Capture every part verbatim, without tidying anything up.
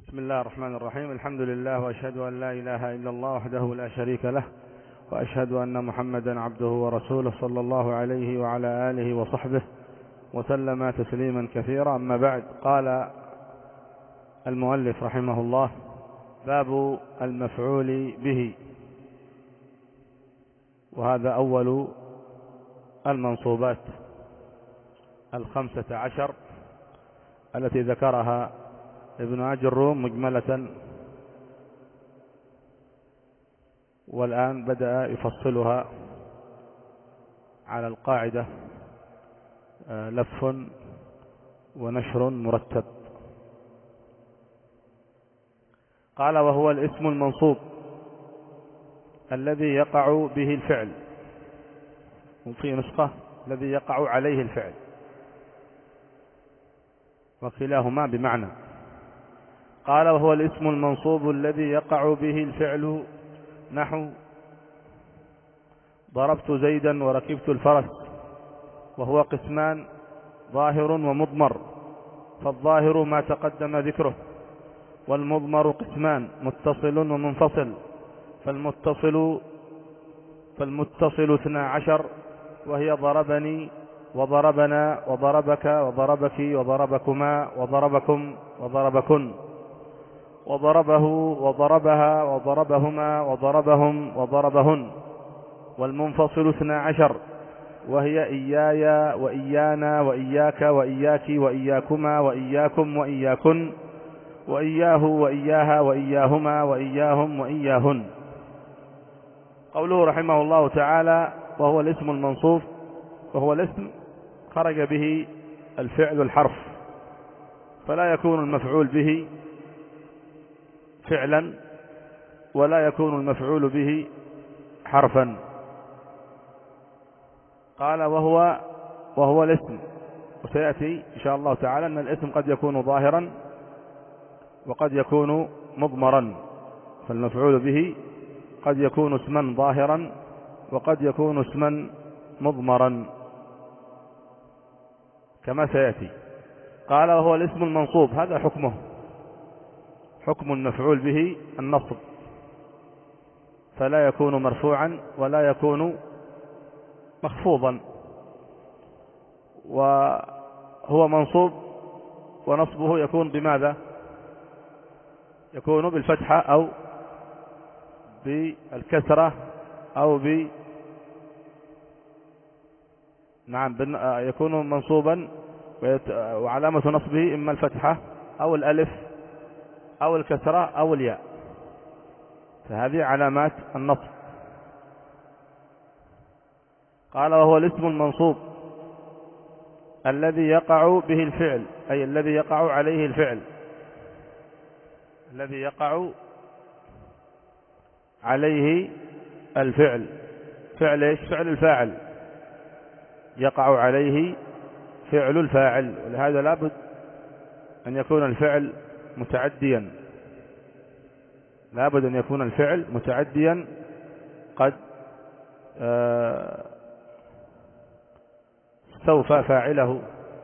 بسم الله الرحمن الرحيم. الحمد لله، وأشهد أن لا إله إلا الله وحده لا شريك له، وأشهد أن محمدا عبده ورسوله صلى الله عليه وعلى آله وصحبه وسلم تسليما كثيرا. أما بعد، قال المؤلف رحمه الله: باب المفعول به. وهذا أول المنصوبات الخمسة عشر التي ذكرها ابن أجروم مجملة، والآن بدأ يفصلها على القاعدة لف ونشر مرتب. قال: وهو الاسم المنصوب الذي يقع به الفعل، وفي نسخة الذي يقع عليه الفعل، وكلاهما بمعنى. قال: وهو الاسم المنصوب الذي يقع به الفعل، نحو: ضربت زيدا وركبت الفرس. وهو قسمان: ظاهر ومضمر، فالظاهر ما تقدم ذكره، والمضمر قسمان: متصل ومنفصل، فالمتصل فالمتصل اثنا عشر، وهي ضربني وضربنا وضربك وضربك وضربكما وضربكم وضربكن، وضربه وضربها وضربهما وضربهم وضربهن. والمنفصل اثنا عشر، وهي إياي وإيانا وإياك وإياك وإياكما وإياكم وإياكن، وإياه وإياها وإياهما وإياهم وإياهن. قوله رحمه الله تعالى: وهو الاسم المنصوب، وهو الاسم خرج به الفعل الحرف، فلا يكون المفعول به فعلا، ولا يكون المفعول به حرفا. قال: وهو وهو الاسم. وسيأتي إن شاء الله تعالى أن الاسم قد يكون ظاهرا وقد يكون مضمرا، فالمفعول به قد يكون اسما ظاهرا وقد يكون اسما مضمرا كما سيأتي. قال: وهو الاسم المنصوب، هذا حكمه، حكم المفعول به النصب، فلا يكون مرفوعا ولا يكون مخفوضا، وهو منصوب ونصبه يكون بماذا؟ يكون بالفتحة أو بالكسرة أو ب نعم يكون منصوبا، وعلامة نصبه إما الفتحة أو الألف أو الكسرة أو الياء، فهذه علامات النصب. قال: وهو الاسم المنصوب الذي يقع به الفعل، أي الذي يقع عليه الفعل، الذي يقع عليه الفعل. فعل ايش؟ فعل الفاعل، يقع عليه فعل الفاعل، ولهذا لابد أن يكون الفعل متعديا، لابد أن يكون الفعل متعديا قد استوفى فاعله،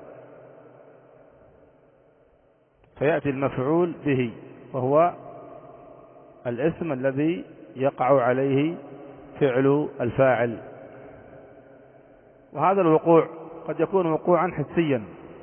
فيأتي المفعول به، وهو الاسم الذي يقع عليه فعل الفاعل. وهذا الوقوع قد يكون وقوعا حسيا،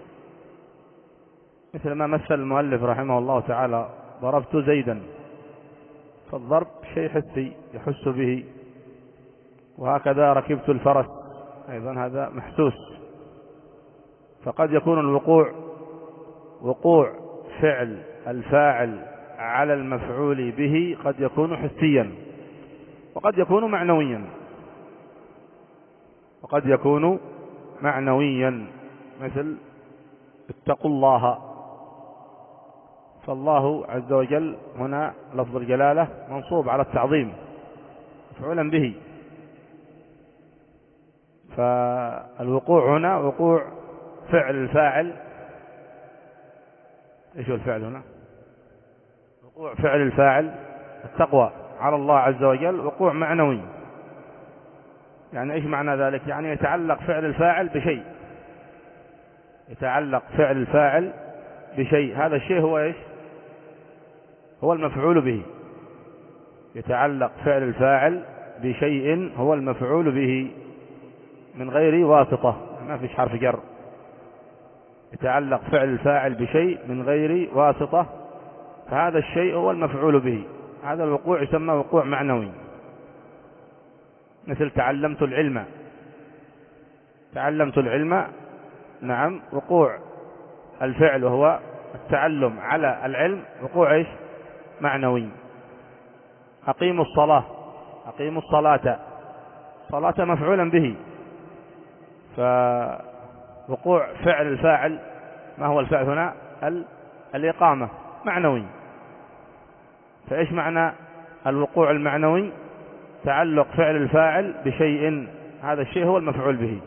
مثل ما مثل المؤلف رحمه الله تعالى: ضربت زيدا، فالضرب شيء حسي يحس به. وهكذا ركبت الفرس، أيضا هذا محسوس. فقد يكون الوقوع وقوع فعل الفاعل على المفعول به قد يكون حسيا، وقد يكون معنويا، وقد يكون معنويا، مثل اتقوا الله، فالله عز وجل هنا لفظ الجلالة منصوب على التعظيم مفعولا به. فالوقوع هنا وقوع فعل الفاعل. ايش هو الفعل هنا؟ وقوع فعل الفاعل التقوى على الله عز وجل وقوع معنوي. يعني ايش معنى ذلك؟ يعني يتعلق فعل الفاعل بشيء، يتعلق فعل الفاعل بشيء، هذا الشيء هو ايش؟ هو المفعول به، يتعلق فعل الفاعل بشيء هو المفعول به من غير واسطة، ما فيش حرف جر، يتعلق فعل الفاعل بشيء من غير واسطة، فهذا الشيء هو المفعول به. هذا الوقوع يسمى وقوع معنوي، مثل تعلمت العلم. تعلمت العلم، نعم، وقوع الفعل وهو التعلم على العلم وقوع ايش؟ معنوي. أقيموا الصلاة، أقيموا الصلاة، صلاة مفعولا به، فوقوع فعل الفاعل، ما هو الفعل هنا؟ الإقامة، معنوي. فإيش معنى الوقوع المعنوي؟ تعلق فعل الفاعل بشيء، هذا الشيء هو المفعول به.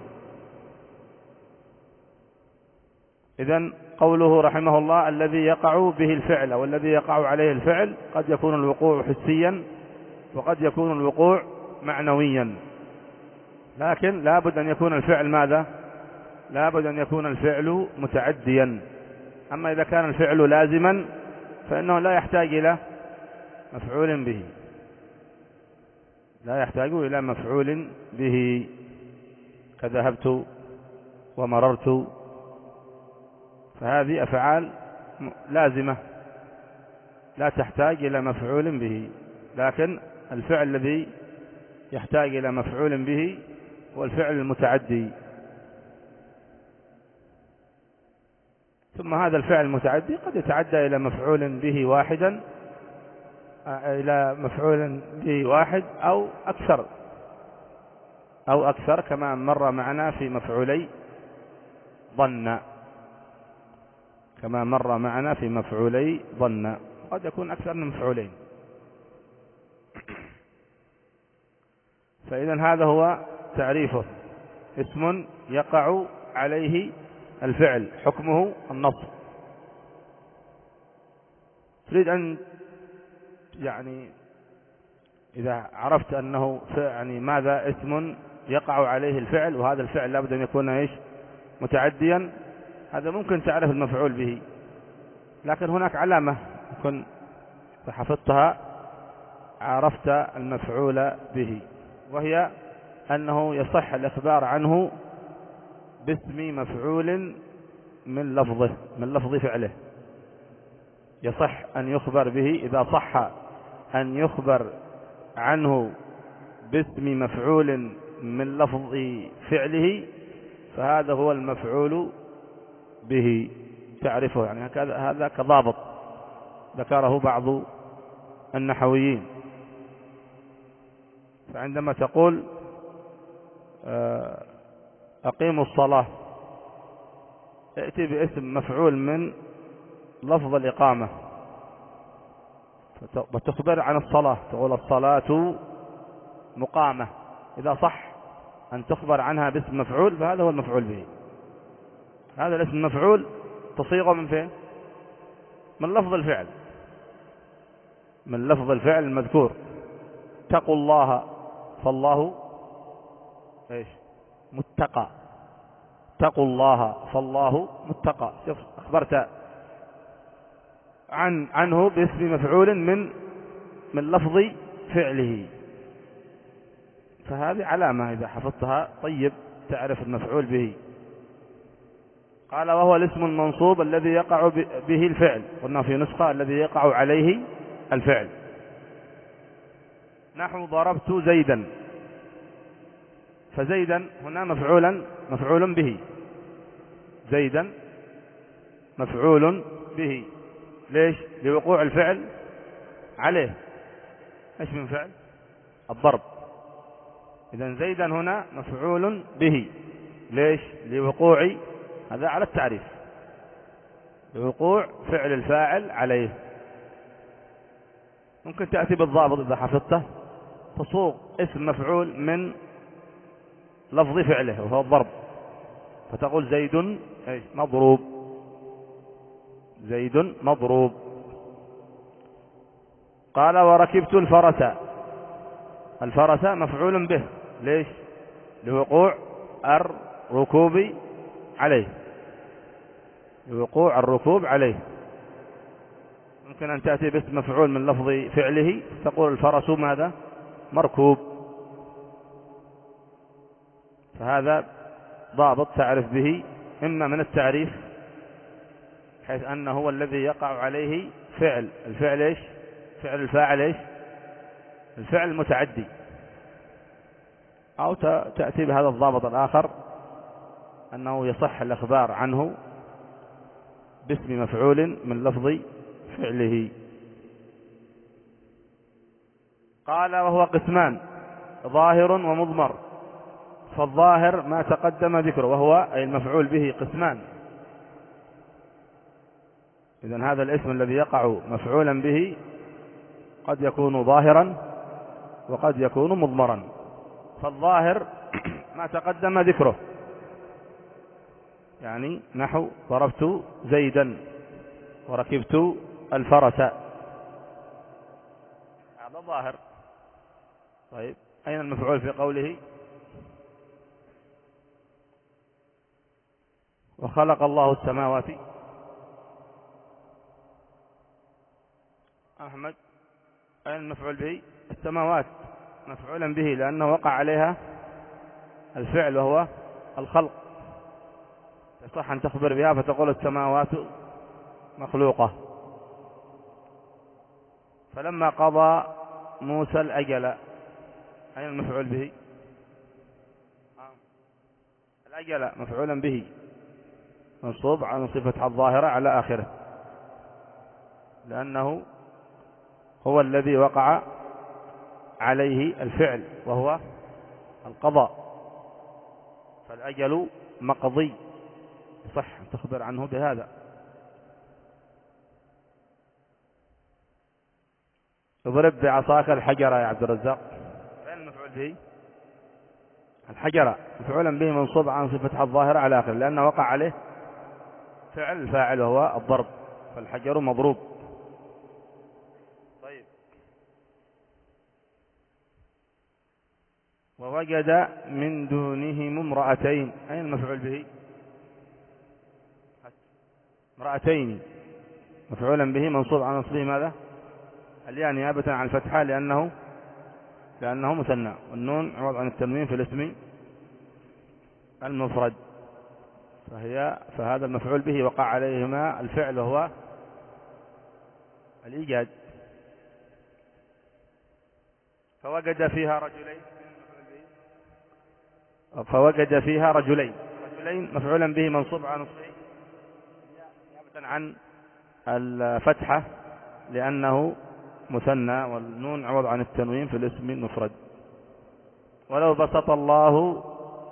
إذن قوله رحمه الله الذي يقع به الفعل أو الذي يقع عليه الفعل، قد يكون الوقوع حسيا وقد يكون الوقوع معنويا، لكن لا بد أن يكون الفعل ماذا؟ لا بد أن يكون الفعل متعديا. أما إذا كان الفعل لازما فإنه لا يحتاج إلى مفعول به، لا يحتاج إلى مفعول به، كذهبت ومررت، فهذه أفعال لازمة لا تحتاج إلى مفعول به. لكن الفعل الذي يحتاج إلى مفعول به هو الفعل المتعدي. ثم هذا الفعل المتعدي قد يتعدى إلى مفعول به واحدا، إلى مفعول به واحد أو أكثر، أو أكثر كما مر معنا في مفعولي ظن، كما مر معنا في مفعولي ظن، قد يكون أكثر من مفعولين. فإذا هذا هو تعريفه: اسم يقع عليه الفعل، حكمه النصب. تريد أن يعني إذا عرفت أنه يعني ماذا اسم يقع عليه الفعل، وهذا الفعل لابد أن يكون إيش؟ متعديا، هذا ممكن تعرف المفعول به. لكن هناك علامة يكون حفظتها عرفت المفعول به، وهي أنه يصح الإخبار عنه باسم مفعول من لفظه، من لفظ فعله. يصح أن يخبر به إذا صح أن يخبر عنه باسم مفعول من لفظ فعله، فهذا هو المفعول به، تعرفه. يعني هذا كضابط ذكره بعض النحويين. فعندما تقول أقيموا الصلاة، ائتي باسم مفعول من لفظ الإقامة وتخبر عن الصلاة، تقول الصلاة مقامة. إذا صح أن تخبر عنها باسم مفعول فهذا هو المفعول به. هذا الاسم المفعول تصيغه من فين؟ من لفظ الفعل، من لفظ الفعل المذكور. اتقوا الله، فالله ايش؟ متقى. اتقوا الله فالله متقى. شوف، أخبرت عن عنه باسم مفعول من من لفظ فعله، فهذه علامة إذا حفظتها طيب تعرف المفعول به. قال وهو الاسم المنصوب الذي يقع به الفعل، قلنا في نسخة الذي يقع عليه الفعل. نحو ضربت زيدا، فزيدا هنا مفعولا مفعول به، زيدا مفعول به. ليش؟ لوقوع الفعل عليه. ايش من فعل؟ الضرب. إذن زيدا هنا مفعول به. ليش؟ لوقوع، هذا على التعريف، لوقوع فعل الفاعل عليه. ممكن تأتي بالضابط إذا حفظته، تصوغ اسم مفعول من لفظ فعله وهو الضرب، فتقول زيد مضروب، زيد مضروب. قال وركبت الفرس، الفرس مفعول به. ليش؟ لوقوع الركوب عليه، لوقوع الركوب عليه. ممكن أن تأتي باسم مفعول من لفظ فعله، تقول الفرس ماذا؟ مركوب. فهذا ضابط تعرف به، إما من التعريف حيث أنه هو الذي يقع عليه فعل الفعل إيش؟ فعل الفاعل إيش؟ الفعل المتعدي، أو تأتي بهذا الضابط الآخر أنه يصح الإخبار عنه باسم مفعول من لفظ فعله. قال وهو قسمان ظاهر ومضمر. فالظاهر ما تقدم ذكره، وهو أي المفعول به قسمان. إذن هذا الاسم الذي يقع مفعولا به قد يكون ظاهرا وقد يكون مضمرا. فالظاهر ما تقدم ذكره، يعني نحو ضربت زيدا وركبت الفرس، هذا ظاهر. طيب أين المفعول في قوله وخلق الله السماوات؟ أحمد أين المفعول به؟ السماوات مفعولا به لأنه وقع عليها الفعل وهو الخلق، يصح أن تخبر بها فتقول السماوات مخلوقة. فلما قضى موسى الأجل، أين المفعول به؟ الأجل مفعولا به منصوب عن صفة الظاهرة على آخره، لأنه هو الذي وقع عليه الفعل وهو القضاء، فالأجل مقضي، صح أن تخبر عنه بهذا. اضرب بعصاك الحجر يا عبد الرزاق، فين المفعول به؟ الحجر مفعولا به منصوب عن صفة الظاهرة على آخره، لأنه وقع عليه فعل الفاعل وهو الضرب، فالحجر مضروب. طيب ووجد من دونهم امرأتين، أين المفعول به؟ امرأتين مفعولا به منصوب عن أصله ماذا؟ الياء نيابة عن الفتحة لأنه لأنه مثنى، والنون عوض عن التنوين في الاسم المفرد، فهي فهذا المفعول به وقع عليهما الفعل وهو الإيجاد. فوجد فيها رجلين فوجد فيها رجلين رجلين مفعولا به منصوب عن أصله نيابة عن الفتحة لأنه مثنى، والنون عوض عن التنوين في الاسم المفرد. ولو بسط الله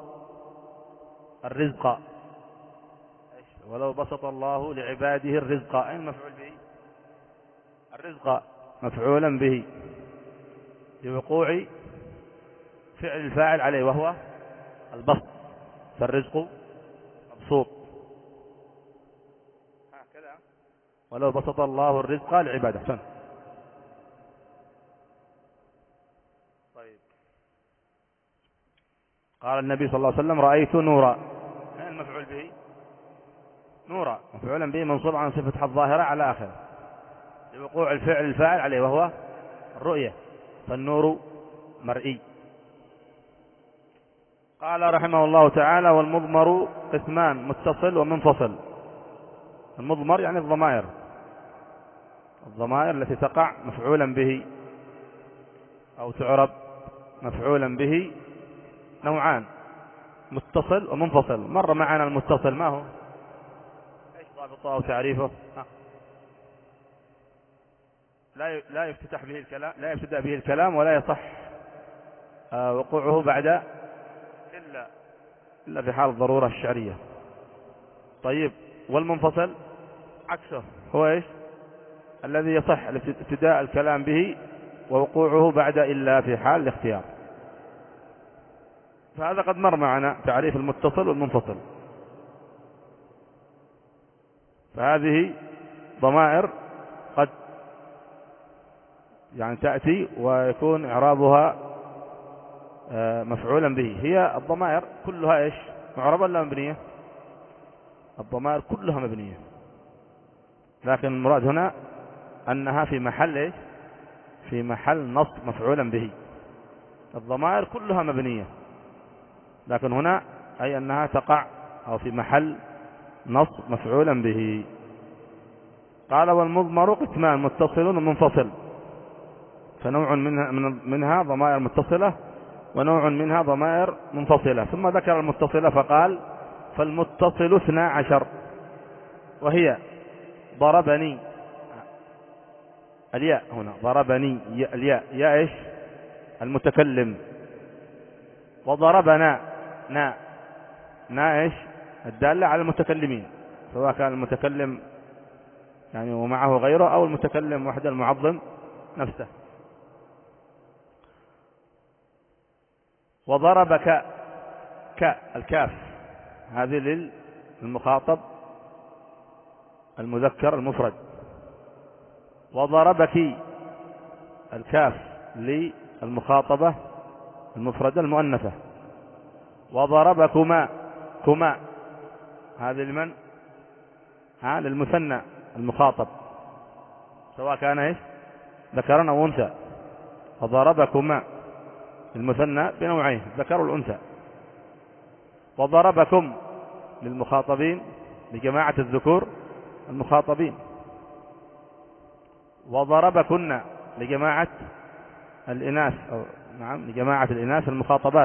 الرزق، ولو بسط الله لعباده الرزق، أين المفعول به؟ الرزق مفعولا به لوقوع فعل الفاعل عليه وهو البسط، فالرزق مبسوط هكذا. ولو بسط الله الرزق لعباده. طيب قال النبي صلى الله عليه وسلم رأيت نورا، أين المفعول به؟ نورا مفعولا به منصوب عن صفة الظاهرة على آخره لوقوع الفعل الفاعل عليه وهو الرؤية، فالنور مرئي. قال رحمه الله تعالى والمضمر قسمان متصل ومنفصل. المضمر يعني الضمائر الضمائر التي تقع مفعولا به أو تعرب مفعولا به نوعان، متصل ومنفصل. مر معنا المتصل، ما هو؟ ايش ضابطه أو تعريفه؟ ها. لا لا يفتتح به الكلام لا يبتدأ به الكلام ولا يصح آه وقوعه بعد إلا إلا في حال الضرورة الشعرية. طيب والمنفصل عكسه، هو ايش؟ الذي يصح ابتداء الكلام به ووقوعه بعد إلا في حال الاختيار. فهذا قد مر معنا تعريف المتصل والمنفصل. فهذه ضمائر قد يعني تأتي ويكون إعرابها مفعولا به. هي الضمائر كلها ايش؟ معربة ولا مبنية؟ الضمائر كلها مبنية، لكن المراد هنا أنها في محل إيش؟ في محل نصب مفعولا به. الضمائر كلها مبنية، لكن هنا أي أنها تقع أو في محل نصب مفعولا به. قال والمضمر قسمان متصل ومنفصل، فنوع منها, منها ضمائر متصلة ونوع منها ضمائر منفصلة. ثم ذكر المتصلة فقال فالمتصل اثنا عشر، وهي ضربني، الياء هنا ضربني الياء يا إيش؟ المتكلم. وضربنا نا نا إيش؟ الدالة على المتكلمين، سواء كان المتكلم يعني ومعه غيره أو المتكلم وحده المعظم نفسه. وضربك ك الكاف هذه للمخاطب المذكر المفرد. وضربك الكاف للمخاطبة المفردة المؤنثة. وضربكما كما هذه لمن؟ ها للمثنى المخاطب، سواء كان ايش؟ ذكرا او انثى. وضربكما المثنى بنوعين، ذكر والانثى. وضربكم للمخاطبين لجماعة الذكور المخاطبين. وضربكن لجماعة الإناث أو نعم لجماعة الإناث المخاطبات.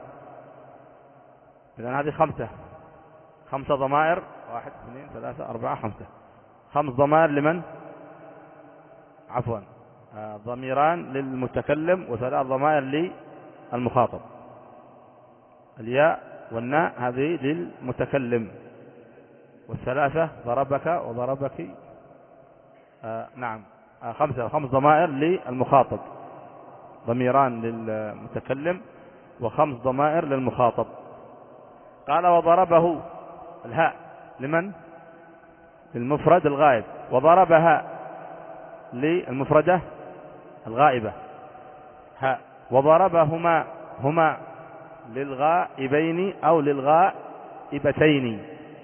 إذن هذه خمسة خمسة ضمائر، واحد اثنين ثلاثة أربعة خمسة خمس ضمائر لمن؟ عفوا آه ضميران للمتكلم وثلاث ضمائر للمخاطب. الياء والناء هذه للمتكلم، والثلاثة ضربك وضربك آه نعم آه خمسة خمس ضمائر للمخاطب، ضميران للمتكلم وخمس ضمائر للمخاطب. قال وضربه الهاء لمن؟ للمفرد الغائب. وضربها للمفردة الغائبة هاء. وضربهما هما للغائبين أو للغائبتين.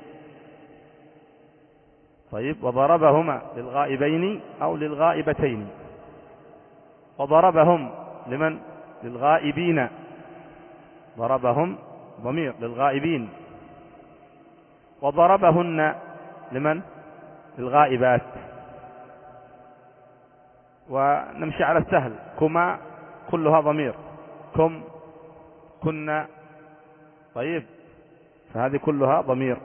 طيب وضربهما للغائبين أو للغائبتين. وضربهم لمن؟ للغائبين، ضربهم ضمير للغائبين. وضربهن لمن؟ للغائبات. ونمشي على السهل، كما كلها ضمير، كم كنا، طيب فهذه كلها ضمير.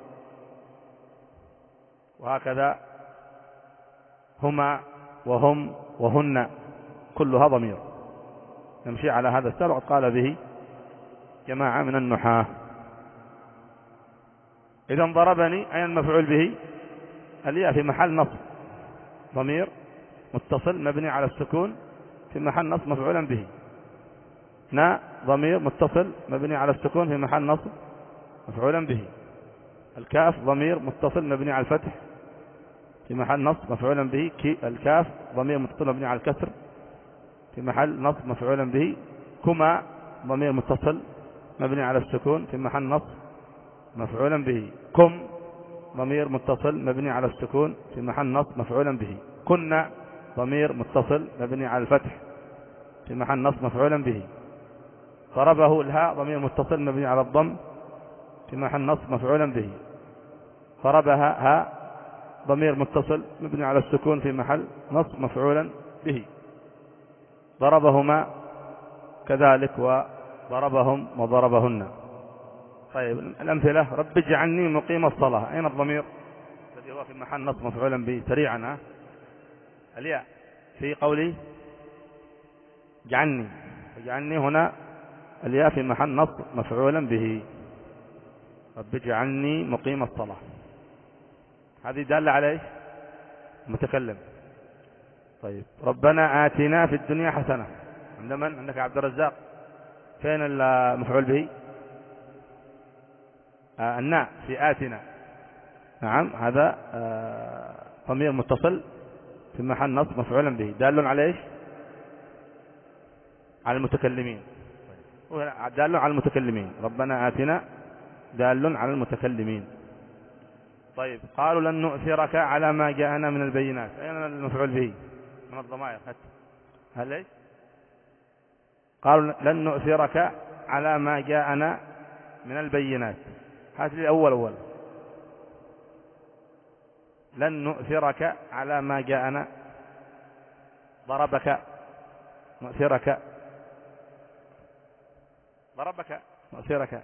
وهكذا هما وهم وهن كلها ضمير. نمشي على هذا السهل، وقد قال به جماعة من النحاة. إذن ضربني أين المفعول به؟ الياء في محل نصب، ضمير متصل مبني على السكون في محل نصب مفعولا به. نا ضمير متصل مبني على السكون في محل نصب مفعولا به. الكاف ضمير متصل مبني على الفتح في محل نصب مفعولا به. الكاف ضمير متصل مبني على الكسر في محل نصب مفعولا به. كما ضمير متصل مبني على السكون في محل نصب مفعولا به. كم ضمير متصل مبني على السكون في محل نصب مفعولا به. كنا ضمير متصل مبني على الفتح في محل نصب مفعولا به. ضربه الهاء ضمير متصل مبني على الضم في محل نصب مفعولا به. ضربها هاء ضمير متصل مبني على السكون في محل نصب مفعولا به. ضربهما كذلك، وضربهم وضربهن. طيب الأمثلة: رب اجعلني مقيم الصلاة، أين الضمير الذي هو في محل نصب مفعولا به؟ سريعا الياء في قولي اجعلني، اجعلني هنا الياء في محل نصب مفعولا به. رب اجعلني مقيم الصلاة، هذه دالة على ايش؟ متكلم. طيب ربنا آتنا في الدنيا حسنة، عند من؟ عندك عبد الرزاق، فين المفعول به؟ آه الناء في آتنا، نعم هذا آه ضمير متصل في محل نصب مفعولا به، دال على ايش؟ على المتكلمين. دال على المتكلمين، ربنا آتنا دال على المتكلمين. طيب قالوا لن نؤثرك على ما جاءنا من البينات، أين المفعول به من الضمائر؟ هل ليش قالوا لن نؤثرك على ما جاءنا من البينات؟ هات لي أول أول لن نؤثرك على ما جاءنا. ضربك نؤثرك، ضربك نؤثرك،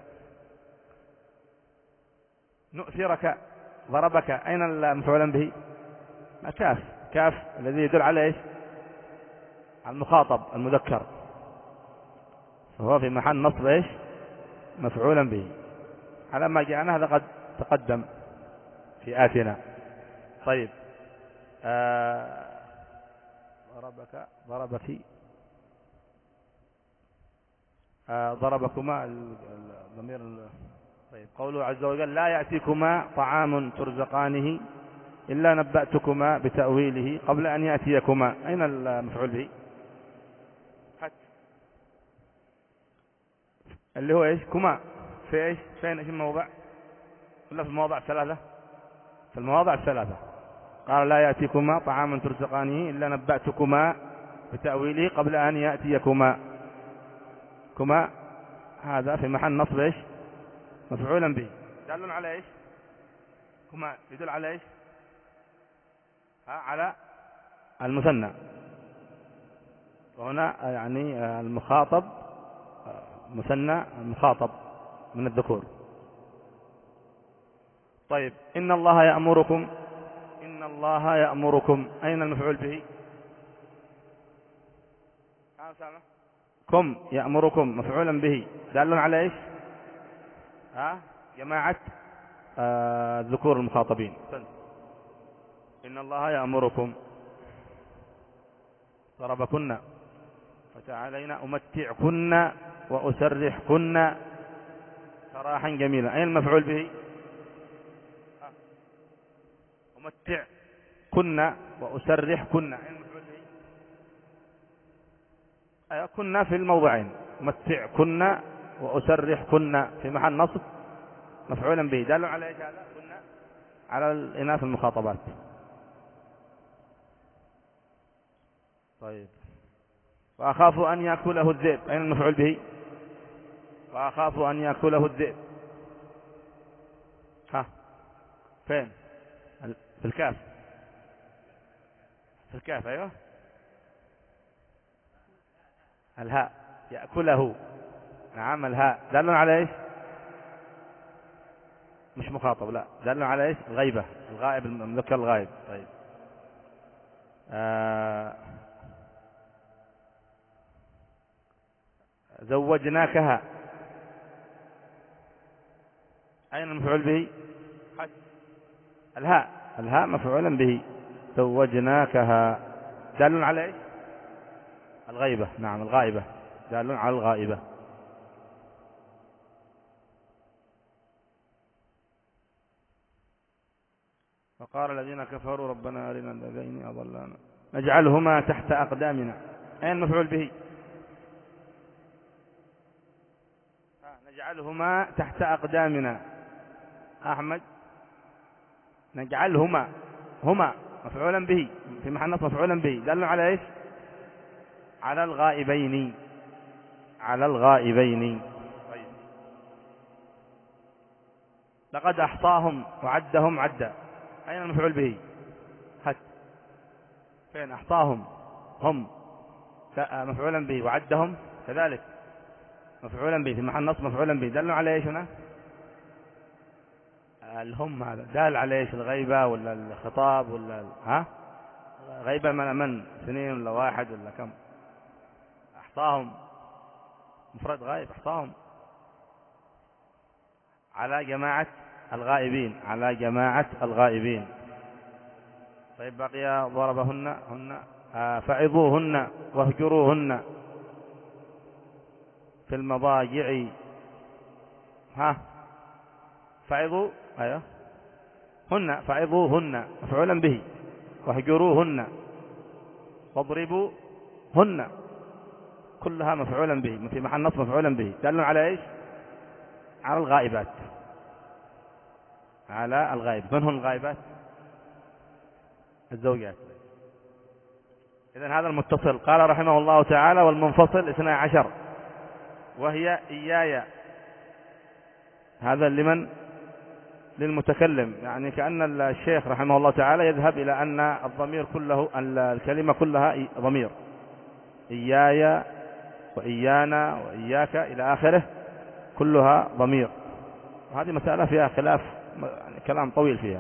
نؤثرك ضربك، أين المفعول به؟ كاف، كاف الذي يدل على ايش؟ المخاطب المذكر، فهو في محل نصب ايش؟ مفعولا به على ما جاءنا، هذا قد تقدم في آتنا. طيب آه ضربك ضربك آه ضربكما الضمير. طيب قوله عز وجل لا يأتيكما طعام ترزقانه إلا نبأتكما بتأويله قبل أن يأتيكما، أين المفعول به؟ اللي هو ايش؟ كما في ايش؟ فين ايش الموضع؟ ولا في المواضع الثلاثة؟ في المواضع الثلاثة. قال لا يأتيكما طعام ترزقانه إلا نبأتكما بتأويله قبل أن يأتيكما. كما هذا في محل نصب ايش؟ مفعولا به، دال على ايش؟ كما يدل على ايش؟ ها على المثنى، وهنا يعني المخاطب مثنى المخاطب من الذكور. طيب إن الله يأمركم، إن الله يأمركم، أين المفعول به؟ كم يأمركم مفعولا به دال على ايش؟ ها جماعة آه ذكور المخاطبين. إن الله يأمركم ضربكن فتعالينا أمتعكن وأسرحكن سراحا جميلا، أين المفعول به؟ أمتعكن وأسرحكن، أين المفعول به؟ أي كنا في الموضعين، أمتعكن وأسرحكن في محل نصب مفعولا به دال على ايش؟ هذا كنا على الإناث المخاطبات. طيب وأخاف أن يأكله الذئب، أين المفعول به؟ وأخاف أن يأكله الذئب، ها فين؟ في الكاف، في الكاف أيوه، الهاء يأكله، نعم الهاء دال على ايش؟ مش مخاطب، لا دال على ايش؟ الغيبة، الغائب المذكر الغائب. طيب آه زوجناكها، أين المفعول به؟ الهاء، الهاء مفعولا به، زوجناكها دال على ايش؟ الغيبة، نعم الغائبة، دال على الغائبة. وقال الذين كفروا ربنا أرنا الذين أضلانا نجعلهما تحت أقدامنا، أين المفعول به؟ نجعلهما تحت أقدامنا، أحمد نجعلهما، هما مفعولا به في محل نصب مفعولا به دل على ايش؟ على الغائبين، على الغائبين. طيب لقد أحصاهم وعدهم عدا، أين المفعول به؟ هات فين؟ أحصاهم هم مفعولا به، وعدهم كذلك مفعولا به في محل نصب مفعولا به دل على ايش هنا؟ الهم هذا دال على ايش؟ الغيبة ولا الخطاب ولا ها؟ غيبة من من سنين ولا واحد ولا كم؟ احصاهم مفرد غائب، احصاهم على جماعة الغائبين، على جماعة الغائبين. طيب بقي ضربهن، هن آه فعظوهن واهجروهن في المضاجع، ها فعظوا ايوه هن، فعظوهن مفعولا به، واهجروهن واضربوهن كلها مفعولا به في محل نصب مفعولا به دال على ايش؟ على الغائبات، على الغائب. من هن الغائبات؟ الزوجات. إذن هذا المتصل. قال رحمه الله تعالى: والمنفصل اثنى عشر وهي إياي. هذا لمن؟ للمتكلم. يعني كأن الشيخ رحمه الله تعالى يذهب إلى أن الضمير كله، الكلمة كلها ضمير، إياي وإيانا وإياك إلى آخره كلها ضمير. وهذه مسألة فيها خلاف، يعني كلام طويل فيها.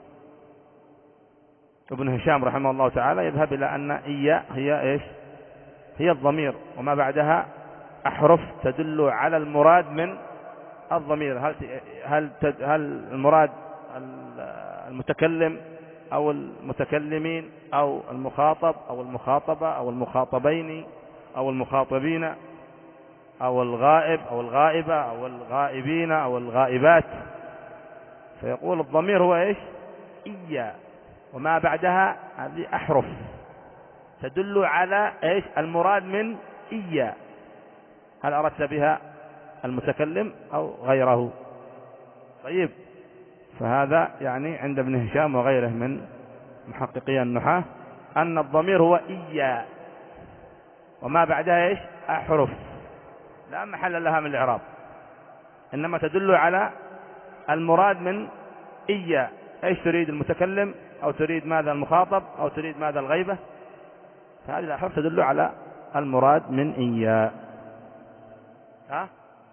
ابن هشام رحمه الله تعالى يذهب إلى أن إيا هي إيش؟ هي الضمير، وما بعدها أحرف تدل على المراد من الضمير. هل هل هل المراد المتكلم أو المتكلمين أو المخاطب أو المخاطبة أو المخاطبين أو المخاطبين أو الغائب أو الغائبة أو الغائبين أو الغائبات. فيقول الضمير هو إيش؟ إيا، وما بعدها هذه أحرف تدل على إيش؟ المراد من إيا. هل أردت بها المتكلم أو غيره؟ طيب، فهذا يعني عند ابن هشام وغيره من محققي النحاة أن الضمير هو إيا، وما بعدها إيش؟ أحرف لا محل لها من الإعراب، إنما تدل على المراد من إيا. إيش تريد؟ المتكلم أو تريد ماذا؟ المخاطب أو تريد ماذا؟ الغيبة. فهذه الأحرف تدل على المراد من إيا. ها؟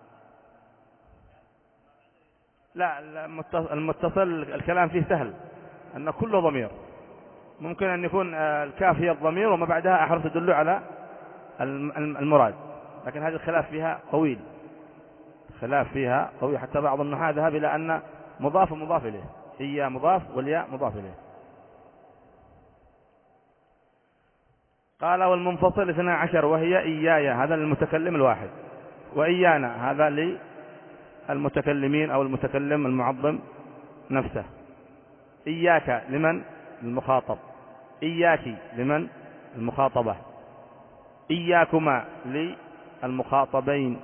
لا، المتصل الكلام فيه سهل، أن كله ضمير. ممكن أن يكون الكاف هي الضمير وما بعدها أحرف تدل على المراد، لكن هذه الخلاف فيها طويل، خلاف فيها طويل، حتى بعض النحاة ذهب إلى أن مضاف ومضاف إليه، إيا مضاف والياء مضاف إليه. قال: والمنفصل اثنى عشر وهي إياي، هذا للمتكلم الواحد، وإيانا هذا للمتكلمين أو المتكلم المعظم نفسه. إياك لمن؟ المخاطب. إياك لمن؟ المخاطبة. إياكما للمخاطبين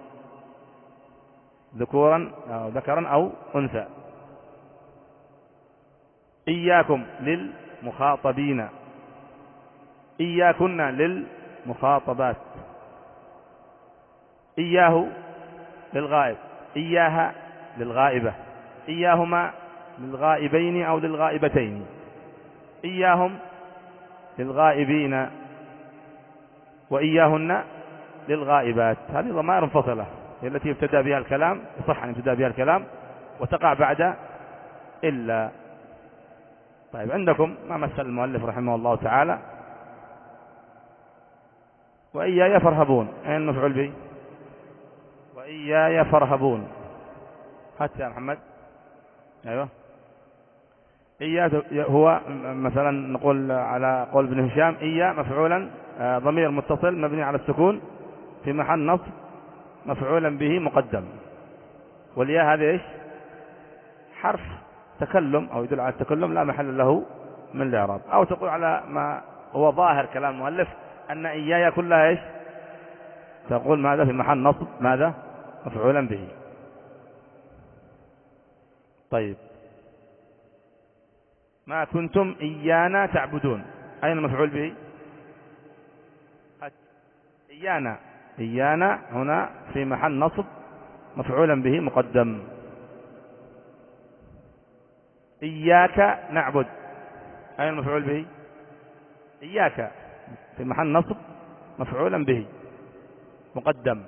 ذكورا أو ذكرا أو أنثى. إياكم للمخاطبين. إياكن للمخاطبات. إياه للغائب. إياها للغائبة. إياهما للغائبين أو للغائبتين. إياهم للغائبين، وإياهن للغائبات. هذه ضمائر منفصلة هي التي يبتدأ بها الكلام، يصح أن يبتدأ بها الكلام وتقع بعد إلا. طيب، عندكم ما مثل المؤلف رحمه الله تعالى: وإياي فارهبون. أين المفعول به؟ وإياي فارهبون. حتى يا محمد. أيوه. إيا هو مثلا نقول على قول ابن هشام: إيا مفعولا ضمير متصل مبني على السكون في محل نصب مفعولا به مقدم. والياء هذا إيش؟ حرف تكلم أو يدل على التكلم لا محل له من الإعراب. أو تقول على ما هو ظاهر كلام المؤلف أن إياي كلها إيش؟ تقول ماذا؟ في محل نصب ماذا؟ مفعولا به. طيب، ما كنتم إيانا تعبدون. أين المفعول به؟ إيانا. إيانا هنا في محل نصب مفعولا به مقدم. إياك نعبد. أين المفعول به؟ إياك في محل نصب مفعولا به مقدم.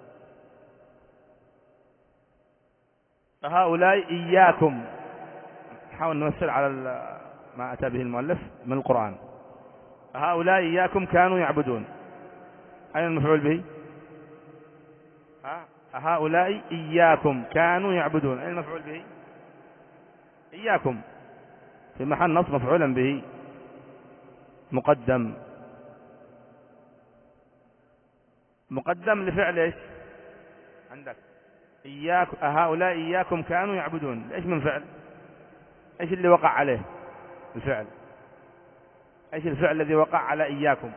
فهؤلاء إياكم. نحاول نمثل على ما أتى به المؤلف من القرآن. هؤلاء إياكم كانوا يعبدون. أين المفعول به؟ ها؟ هؤلاء إياكم كانوا يعبدون. أين المفعول به؟ إياكم في محل نصب مفعولا به مقدم. مقدم لفعل إيش عندك؟ إياك. هؤلاء إياكم كانوا يعبدون. إيش من فعل؟ إيش اللي وقع عليه الفعل؟ إيش الفعل الذي وقع على إياكم؟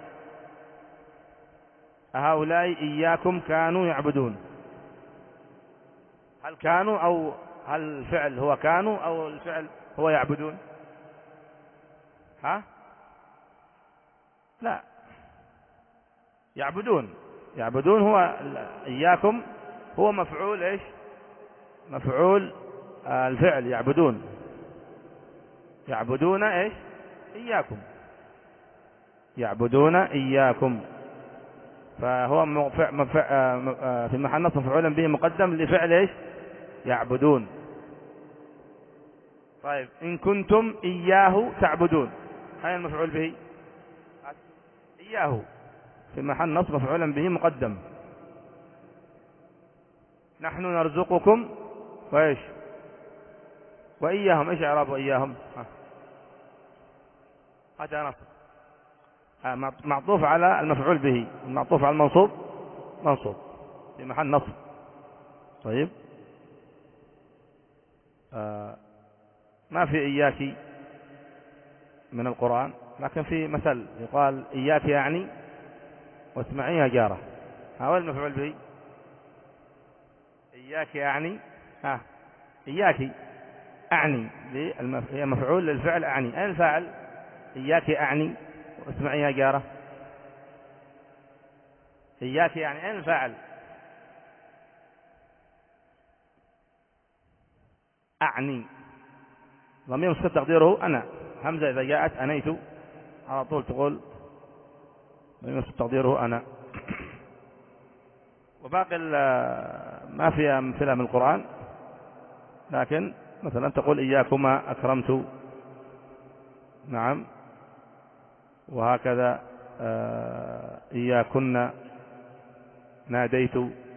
هؤلاء إياكم كانوا يعبدون. هل كانوا أو هل الفعل هو كانوا أو الفعل هو يعبدون؟ ها؟ لا، يعبدون. يعبدون هو إياكم هو مفعول إيش؟ مفعول الفعل يعبدون. يعبدون إيش؟ إياكم. يعبدون إياكم، فهو مفع مفع في محل نصب مفعولا به مقدم لفعل إيش؟ يعبدون. طيب إن كنتم إياه تعبدون، أين المفعول به؟ إياه في محل نصب مفعولا به مقدم. نحن نرزقكم وإيش؟ وإياهم. إيش إعراب وإياهم؟ هذا نصب معطوف على المفعول به، المعطوف على المنصوب منصوب في محل نصب. طيب آه ما في إياك من القرآن، لكن في مثل يقال إياك يعني واسمعيها جارة. هذا المفعول به إياك يعني ها إياك أعني، هي مفعول للفعل أعني. أين الفاعل؟ إياك أعني واسمعيها جارة. إياك يعني أين الفاعل؟ أعني ضمير مستتر تقديره أنا. همزة إذا جاءت أنيت على طول تقول ضمير مستتر تقديره أنا. وباقي ما فيها أمثلة من القرآن، لكن مثلا تقول إياكما أكرمت، نعم، وهكذا إياكن ناديت.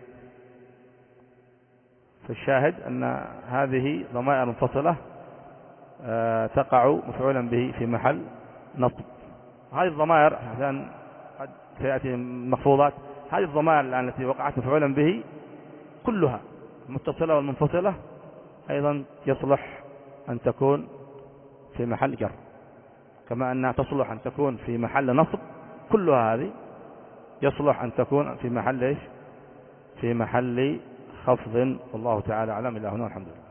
فالشاهد أن هذه ضمائر منفصلة تقع مفعولا به في محل نصب. هذه الضمائر عشان قد سيأتي مخفوضات، هذه الضمائر الآن التي وقعت مفعولا به كلها المتصلة والمنفصلة أيضا يصلح أن تكون في محل جر، كما أنها تصلح أن تكون في محل نصب. كلها هذه يصلح أن تكون في محل إيش؟ في محل خفض. والله تعالى أعلم. إلى هنا الحمد لله.